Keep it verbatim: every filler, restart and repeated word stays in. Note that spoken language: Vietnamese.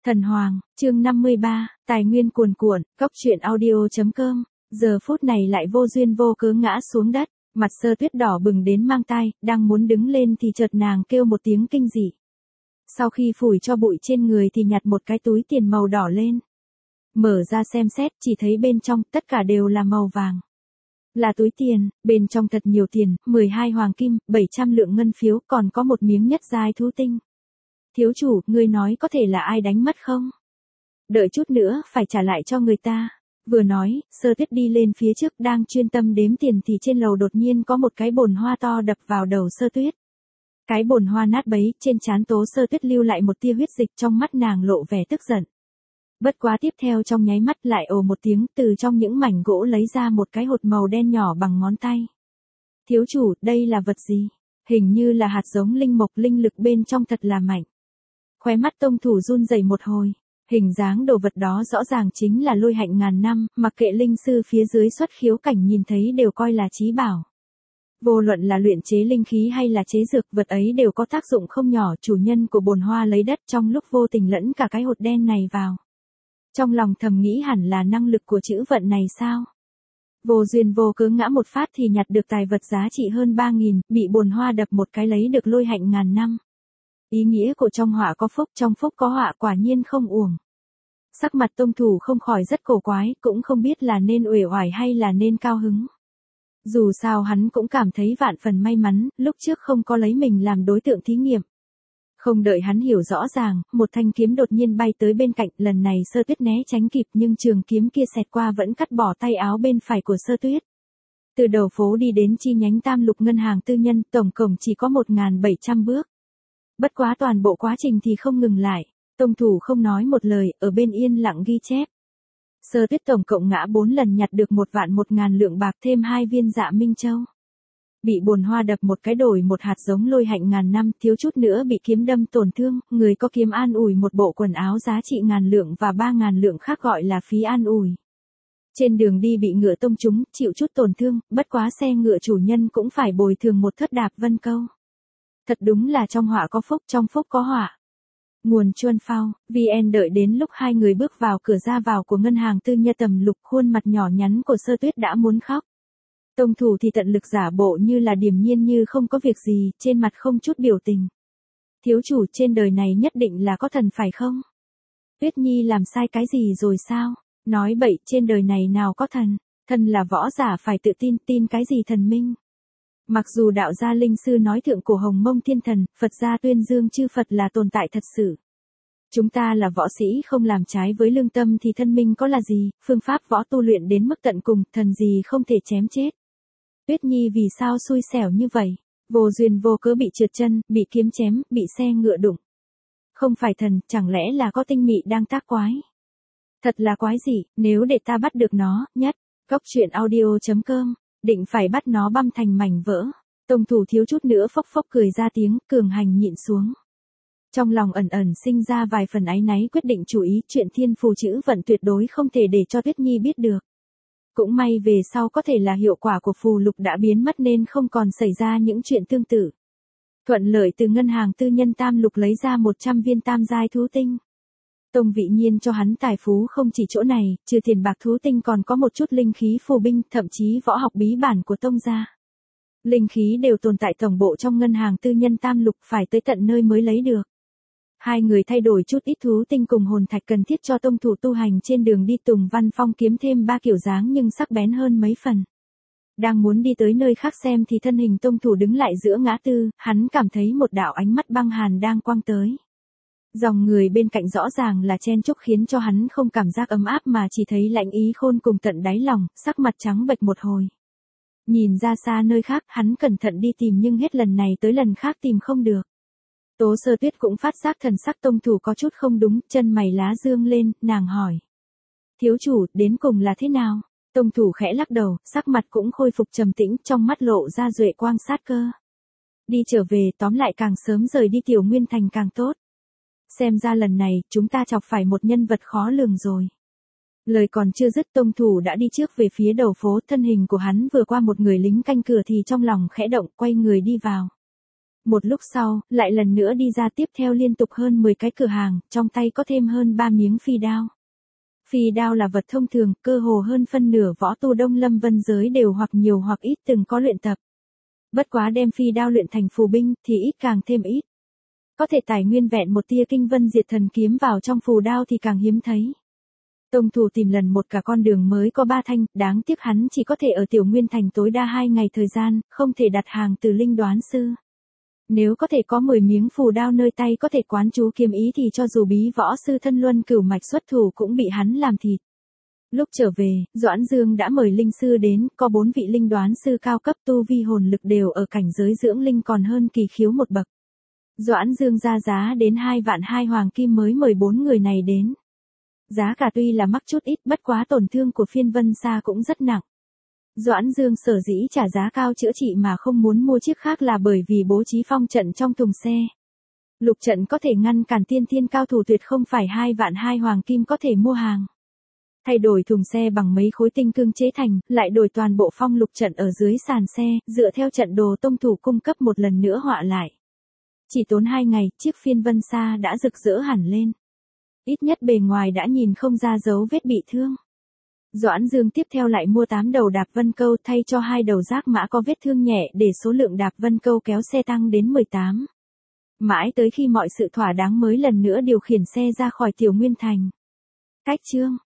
Thần Hoàng, chương năm mươi ba, tài nguyên cuồn cuộn, góc truyện audio chấm com, giờ phút này lại vô duyên vô cớ ngã xuống đất, mặt Sơ Tuyết đỏ bừng đến mang tai, đang muốn đứng lên thì chợt nàng kêu một tiếng kinh dị. Sau khi phủi cho bụi trên người thì nhặt một cái túi tiền màu đỏ lên. Mở ra xem xét, chỉ thấy bên trong tất cả đều là màu vàng. Là túi tiền, bên trong thật nhiều tiền, mười hai hoàng kim, bảy trăm lượng ngân phiếu, còn có một miếng nhất giai thú tinh. Thiếu chủ, ngươi nói có thể là ai đánh mất không? Đợi chút nữa, phải trả lại cho người ta. Vừa nói, Sơ Tuyết đi lên phía trước đang chuyên tâm đếm tiền thì trên lầu đột nhiên có một cái bồn hoa to đập vào đầu Sơ Tuyết. Cái bồn hoa nát bấy, trên trán Tố Sơ Tuyết lưu lại một tia huyết dịch, trong mắt nàng lộ vẻ tức giận. Bất quá tiếp theo trong nháy mắt lại ồ một tiếng, từ trong những mảnh gỗ lấy ra một cái hột màu đen nhỏ bằng ngón tay. Thiếu chủ, đây là vật gì? Hình như là hạt giống linh mộc, linh lực bên trong thật là mạnh. Khóe mắt tông thủ run rẩy một hồi, hình dáng đồ vật đó rõ ràng chính là lôi hạnh ngàn năm, mặc kệ linh sư phía dưới xuất khiếu cảnh nhìn thấy đều coi là chí bảo. Vô luận là luyện chế linh khí hay là chế dược, vật ấy đều có tác dụng không nhỏ. Chủ nhân của bồn hoa lấy đất trong lúc vô tình lẫn cả cái hột đen này vào. Trong lòng thầm nghĩ hẳn là năng lực của chữ vận này sao? Vô duyên vô cớ ngã một phát thì nhặt được tài vật giá trị hơn ba nghìn, bị bồn hoa đập một cái lấy được lôi hạnh ngàn năm. Ý nghĩa của trong họa có phúc, trong phúc có họa, quả nhiên không uổng. Sắc mặt tông thủ không khỏi rất cổ quái, cũng không biết là nên uể oải hay là nên cao hứng. Dù sao hắn cũng cảm thấy vạn phần may mắn, lúc trước không có lấy mình làm đối tượng thí nghiệm. Không đợi hắn hiểu rõ ràng, một thanh kiếm đột nhiên bay tới bên cạnh, lần này Sơ Tuyết né tránh kịp nhưng trường kiếm kia xẹt qua vẫn cắt bỏ tay áo bên phải của Sơ Tuyết. Từ đầu phố đi đến chi nhánh Tam Lục ngân hàng tư nhân, tổng cộng chỉ có một nghìn bảy trăm bước. Bất quá toàn bộ quá trình thì không ngừng lại, tông thủ không nói một lời, ở bên yên lặng ghi chép. Sơ Tuyết tổng cộng ngã bốn lần nhặt được một vạn một ngàn lượng bạc thêm hai viên dạ minh châu. Bị bồn hoa đập một cái đổi một hạt giống lôi hạnh ngàn năm, thiếu chút nữa bị kiếm đâm tổn thương, người có kiếm an ủi một bộ quần áo giá trị ngàn lượng và ba ngàn lượng khác gọi là phí an ủi. Trên đường đi bị ngựa tông trúng, chịu chút tổn thương, bất quá xe ngựa chủ nhân cũng phải bồi thường một thất đạp vân câu. Thật đúng là trong họa có phúc, trong phúc có họa. Nguồn Chuân Phao, vê en đợi đến lúc hai người bước vào cửa ra vào của ngân hàng tư nhân Tầm Lục, khuôn mặt nhỏ nhắn của Sơ Tuyết đã muốn khóc. Tông thủ thì tận lực giả bộ như là điềm nhiên như không có việc gì, trên mặt không chút biểu tình. Thiếu chủ, trên đời này nhất định là có thần phải không? Tuyết Nhi làm sai cái gì rồi sao? Nói bậy, trên đời này nào có thần, thần là võ giả phải tự tin, tin cái gì thần minh? Mặc dù đạo gia linh sư nói thượng cổ hồng mông thiên thần, Phật gia tuyên dương chư Phật là tồn tại thật sự. Chúng ta là võ sĩ không làm trái với lương tâm thì thân minh có là gì, phương pháp võ tu luyện đến mức tận cùng, thần gì không thể chém chết. Tuyết Nhi vì sao xui xẻo như vậy? Vô duyên vô cớ bị trượt chân, bị kiếm chém, bị xe ngựa đụng. Không phải thần, chẳng lẽ là có tinh mị đang tác quái? Thật là quái gì, nếu để ta bắt được nó, nhất, góc truyện audio chấm com. Định phải bắt nó băm thành mảnh vỡ. Tông thủ thiếu chút nữa phốc phốc cười ra tiếng, cường hành nhịn xuống. Trong lòng ẩn ẩn sinh ra vài phần áy náy, quyết định chú ý chuyện thiên phù chữ vận tuyệt đối không thể để cho Tuyết Nhi biết được. Cũng may về sau có thể là hiệu quả của phù lục đã biến mất nên không còn xảy ra những chuyện tương tự. Thuận lợi từ ngân hàng tư nhân Tam Lục lấy ra một trăm viên tam giai thú tinh. Tông Vị Nhiên cho hắn tài phú không chỉ chỗ này, trừ tiền bạc thú tinh còn có một chút linh khí phù binh, thậm chí võ học bí bản của Tông gia. Linh khí đều tồn tại tổng bộ trong ngân hàng tư nhân Tam Lục, phải tới tận nơi mới lấy được. Hai người thay đổi chút ít thú tinh cùng hồn thạch cần thiết cho tông thủ tu hành trên đường đi. Tùng Văn Phong kiếm thêm ba kiểu dáng nhưng sắc bén hơn mấy phần. Đang muốn đi tới nơi khác xem thì thân hình tông thủ đứng lại giữa ngã tư, hắn cảm thấy một đạo ánh mắt băng hàn đang quang tới. Dòng người bên cạnh rõ ràng là chen chúc khiến cho hắn không cảm giác ấm áp mà chỉ thấy lạnh ý khôn cùng tận đáy lòng, sắc mặt trắng bệch một hồi. Nhìn ra xa nơi khác, hắn cẩn thận đi tìm nhưng hết lần này tới lần khác tìm không được. Tố Sơ Tuyết cũng phát giác thần sắc tông thủ có chút không đúng, chân mày lá dương lên, nàng hỏi. Thiếu chủ, đến cùng là thế nào? Tông thủ khẽ lắc đầu, sắc mặt cũng khôi phục trầm tĩnh, trong mắt lộ ra duệ quang sát cơ. Đi trở về, tóm lại càng sớm rời đi Tiểu Nguyên Thành càng tốt. Xem ra lần này, chúng ta chọc phải một nhân vật khó lường rồi. Lời còn chưa dứt, tông thủ đã đi trước về phía đầu phố, thân hình của hắn vừa qua một người lính canh cửa thì trong lòng khẽ động, quay người đi vào. Một lúc sau, lại lần nữa đi ra tiếp theo liên tục hơn mười cái cửa hàng, trong tay có thêm hơn ba miếng phi đao. Phi đao là vật thông thường, cơ hồ hơn phân nửa võ tu Đông Lâm Vân giới đều hoặc nhiều hoặc ít từng có luyện tập. Bất quá đem phi đao luyện thành phù binh thì ít càng thêm ít. Có thể tải nguyên vẹn một tia kinh vân diệt thần kiếm vào trong phù đao thì càng hiếm thấy. Tông thủ tìm lần một cả con đường mới có ba thanh, đáng tiếc hắn chỉ có thể ở Tiểu Nguyên Thành tối đa hai ngày thời gian, không thể đặt hàng từ linh đoán sư. Nếu có thể có mười miếng phù đao nơi tay có thể quán chú kiếm ý thì cho dù bí võ sư thân luân cửu mạch xuất thủ cũng bị hắn làm thịt. Lúc trở về, Doãn Dương đã mời linh sư đến, có bốn vị linh đoán sư cao cấp tu vi hồn lực đều ở cảnh giới dưỡng linh còn hơn kỳ khiếu một bậc. Doãn Dương ra giá đến hai vạn hai hoàng kim mới mời bốn người này đến. Giá cả tuy là mắc chút ít, bất quá tổn thương của phiên vân xa cũng rất nặng. Doãn Dương sở dĩ trả giá cao chữa trị mà không muốn mua chiếc khác là bởi vì bố trí phong trận trong thùng xe. Lục trận có thể ngăn cản tiên thiên cao thủ tuyệt không phải hai vạn hai hoàng kim có thể mua hàng. Thay đổi thùng xe bằng mấy khối tinh cương chế thành, lại đổi toàn bộ phong lục trận ở dưới sàn xe, dựa theo trận đồ tông thủ cung cấp một lần nữa họa lại. Chỉ tốn hai ngày, chiếc phiên vân xa đã rực rỡ hẳn lên. Ít nhất bề ngoài đã nhìn không ra dấu vết bị thương. Doãn Dương tiếp theo lại mua tám đầu đạp vân câu thay cho hai đầu giác mã có vết thương nhẹ để số lượng đạp vân câu kéo xe tăng đến mười tám. Mãi tới khi mọi sự thỏa đáng mới lần nữa điều khiển xe ra khỏi Tiểu Nguyên Thành. Cách chương